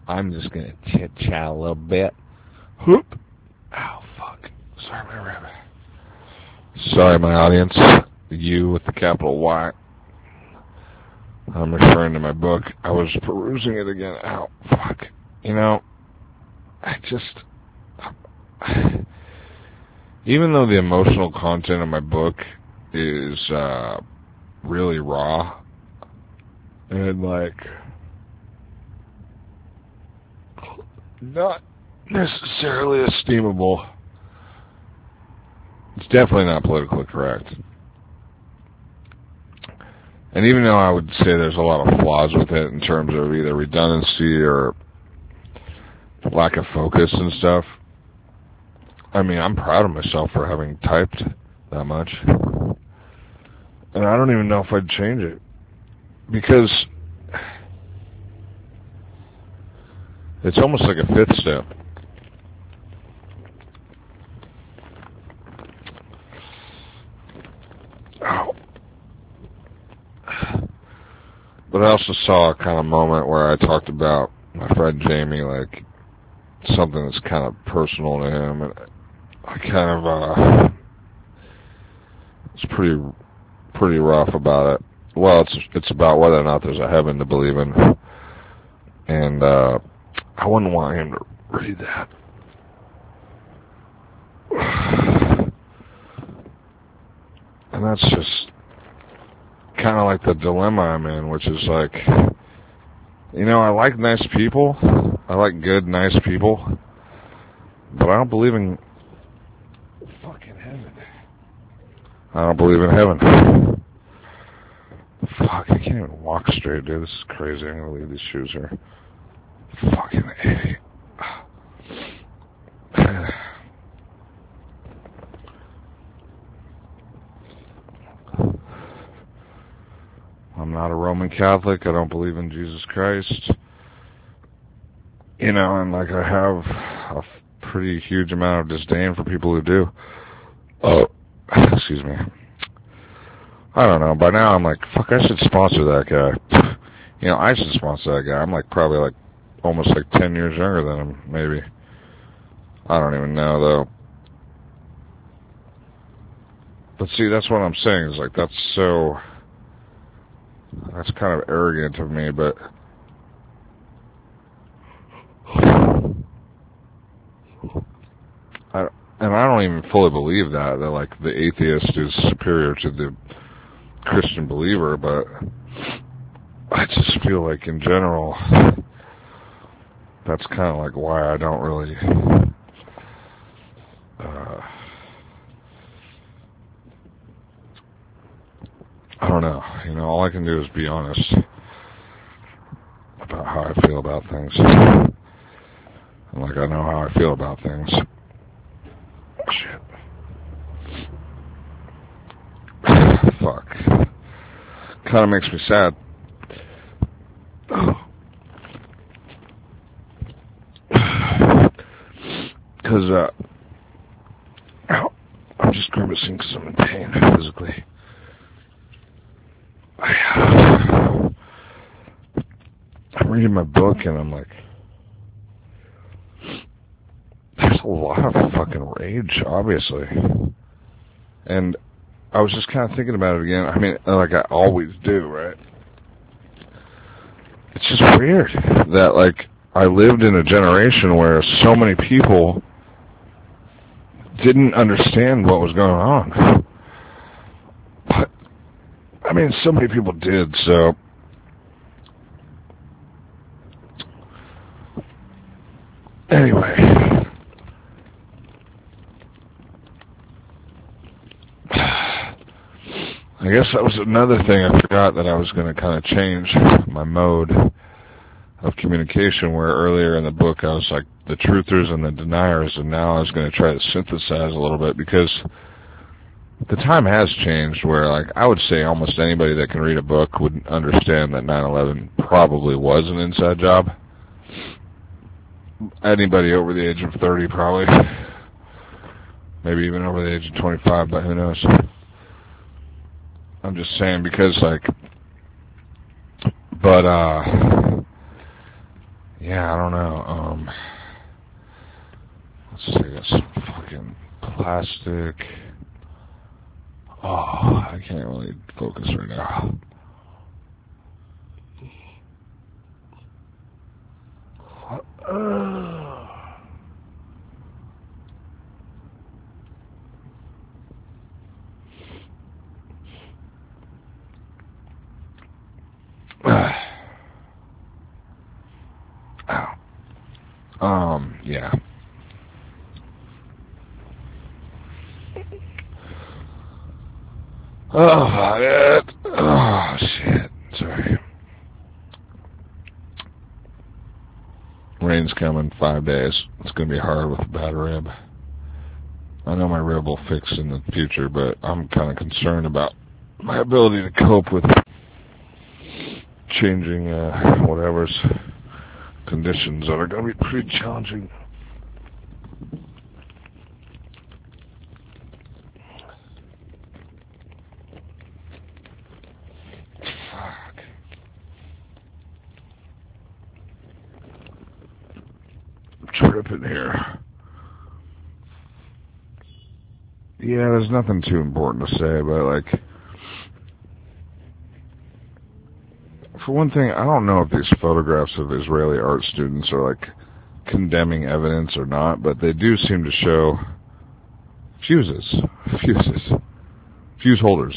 I'm just going to chit-chat a little bit. Whoop. Ow, fuck. Sorry, my rabbit. Sorry, my audience. You with the capital Y. I'm referring to my book. I was perusing it again. Ow, fuck. You know, even though the emotional content of my book is really raw and like not necessarily esteemable, it's definitely not politically correct. And even though I would say there's a lot of flaws with it in terms of either redundancy or lack of focus and stuff, I mean, I'm proud of myself for having typed that much. And I don't even know if I'd change it. Because it's almost like a fifth step. Ow. But I also saw a kind of moment where I talked about my friend Jamie, like something that's kind of personal to him, and I kind of it's pretty rough about it. Well, it's about whether or not there's a heaven to believe in, and I wouldn't want him to read that. And that's just kind of like the dilemma I'm in, which is like, you know, I like nice people. I like good, nice people. But I don't believe in fucking heaven. I don't believe in heaven. Fuck, I can't even walk straight, dude. This is crazy. I'm gonna leave these shoes here. Fucking idiot. I'm not a Roman Catholic. I don't believe in Jesus Christ. You know, and like I have a pretty huge amount of disdain for people who do. Oh, excuse me. I don't know. By now I'm like, fuck, I should sponsor that guy. You know, I should sponsor that guy. I'm like probably like almost like 10 years younger than him, maybe. I don't even know, though. But see, that's what I'm saying, is like, that's kind of arrogant of me, but I don't even fully believe that like the atheist is superior to the Christian believer, but I just feel like in general that's kind of like why I don't really I don't know, you know, all I can do is be honest about how I feel about things. And like I know how I feel about things. Shit. Fuck. Kind of makes me sad. Because, I'm just grimacing because I'm in pain physically. I'm reading my book and I'm like, there's a lot of fucking rage, obviously. And I was just kind of thinking about it again. I mean, like I always do, right? It's just weird that, like, I lived in a generation where so many people didn't understand what was going on. But, I mean, so many people did, so anyway. I guess that was another thing I forgot that I was going to kind of change my mode of communication, where earlier in the book I was like the truthers and the deniers, and now I was going to try to synthesize a little bit, because the time has changed where, like, I would say almost anybody that can read a book would understand that 9/11 probably was an inside job. Anybody over the age of 30 probably. Maybe even over the age of 25, but who knows. I'm just saying, because, like, but, yeah, yeah, I don't know. Let's see, I got some fucking plastic. Oh, I can't really focus right now. Yeah. Oh, my God. Oh, shit. Sorry. Rain's coming 5 days. It's going to be hard with a bad rib. I know my rib will fix in the future, but I'm kind of concerned about my ability to cope with changing whatever's conditions that are going to be pretty challenging. Fuck. I'm tripping here. Yeah, there's nothing too important to say, but like, for one thing, I don't know if these photographs of Israeli art students are like condemning evidence or not, but they do seem to show fuse holders,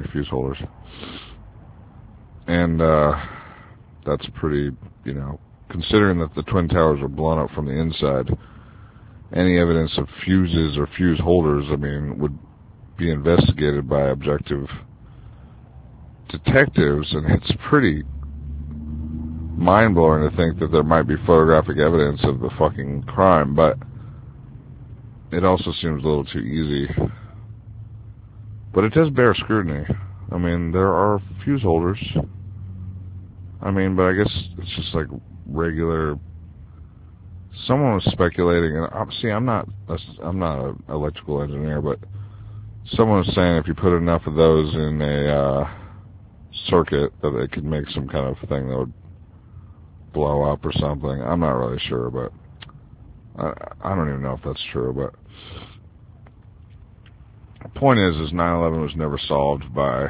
and that's pretty, considering that the Twin Towers were blown up from the inside, any evidence of fuses or fuse holders, would be investigated by objective detectives, and it's pretty mind-blowing to think that there might be photographic evidence of the fucking crime, but it also seems a little too easy. But it does bear scrutiny. There are fuse holders. But I guess it's just like regular. Someone was speculating, and see, I'm not an electrical engineer, but someone was saying if you put enough of those in a circuit that it could make some kind of thing that would blow up or something. I'm not really sure, but I don't even know if that's true. But the point is 9/11 was never solved by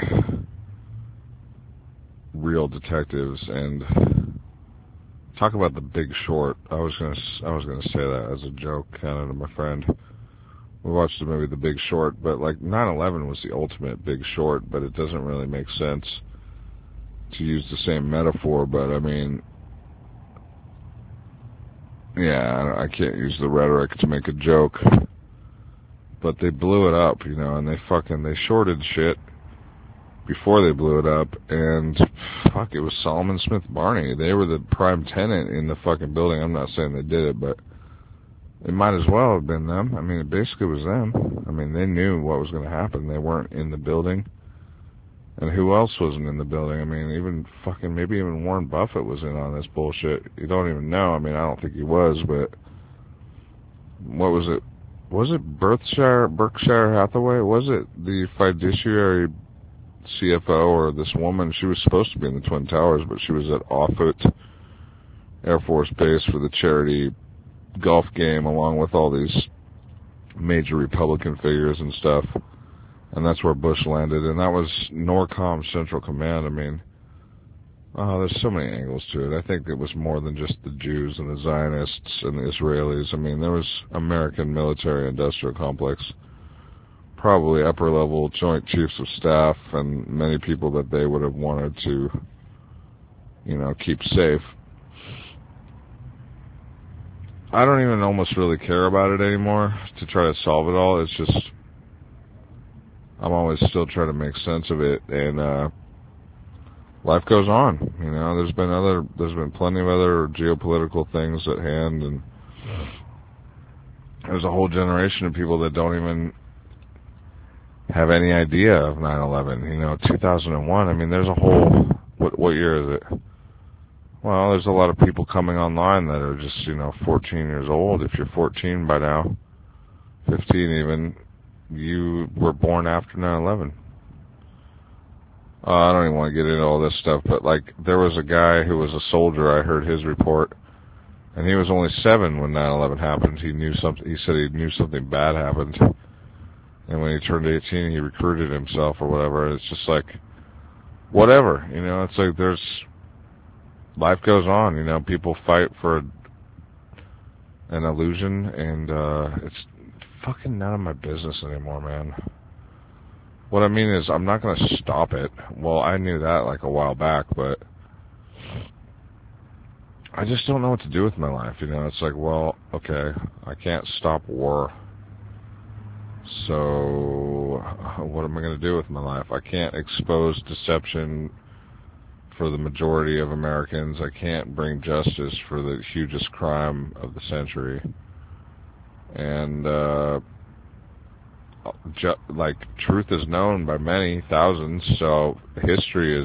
real detectives. And talk about The Big Short. I was gonna say that as a joke, kind of, to my friend. We watched the movie The Big Short, but like 9/11 was the ultimate Big Short, but it doesn't really make sense to use the same metaphor. But yeah, I can't use the rhetoric to make a joke. But they blew it up, and they shorted shit before they blew it up, and fuck, it was Solomon Smith Barney. They were the prime tenant in the fucking building. I'm not saying they did it, but it might as well have been them. It basically was them. They knew what was going to happen. They weren't in the building. And who else wasn't in the building? Maybe even Warren Buffett was in on this bullshit. You don't even know. I don't think he was, but what was it? Was it Berkshire Hathaway? Was it the fiduciary CFO or this woman? She was supposed to be in the Twin Towers, but she was at Offutt Air Force Base for the charity golf game along with all these major Republican figures and stuff. And that's where Bush landed, and that was NORCOM Central Command. There's so many angles to it. I think it was more than just the Jews and the Zionists and the Israelis. There was American military-industrial complex, probably upper-level Joint Chiefs of Staff, and many people that they would have wanted to, keep safe. I don't even almost really care about it anymore to try to solve it all. It's just I'm always still trying to make sense of it, and life goes on. There's been plenty of other geopolitical things at hand, and there's a whole generation of people that don't even have any idea of 9/11. 2001. There's a whole what year is it? Well, there's a lot of people coming online that are just 14 years old. If you're 14 by now, 15 even. You were born after 9/11. I don't even want to get into all this stuff, but there was a guy who was a soldier. I heard his report, And he was only 7 when 9/11 happened. He knew something. He said he knew something bad happened. And when he turned 18, he recruited himself or whatever. It's just like, whatever, you know. It's like life goes on, you know. People fight for an illusion, and it's fucking none of my business anymore, man. What I mean is, I'm not going to stop it. Well, I knew that like a while back, but I just don't know what to do with my life, you know. It's like, well, okay, I can't stop war. So what am I going to do with my life? I can't expose deception for the majority of Americans. I can't bring justice for the hugest crime of the century. And, like, truth is known by many, thousands, so history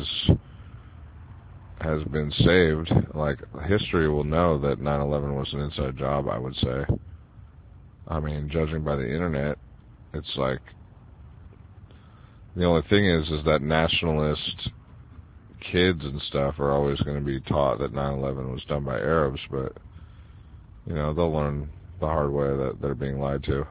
has been saved. Like, history will know that 9/11 was an inside job, I would say. I mean, judging by the internet, it's like, the only thing is that nationalist kids and stuff are always going to be taught that 9/11 was done by Arabs, but, you know, they'll learn the hard way that they're being lied to.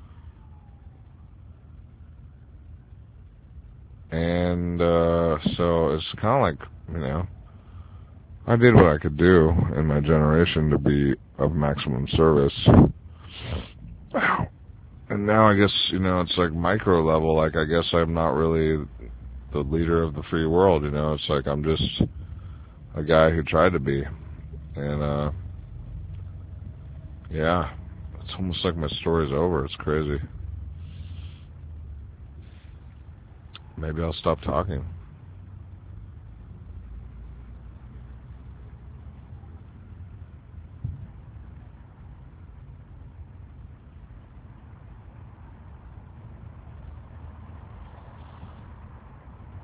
And so it's kind of like, you know, I did what I could do in my generation to be of maximum service. And now I guess, you know, it's like micro level. Like, I guess I'm not really the leader of the free world, you know. It's like I'm just a guy who tried to be. And, yeah, it's almost like my story's over. It's crazy. Maybe I'll stop talking.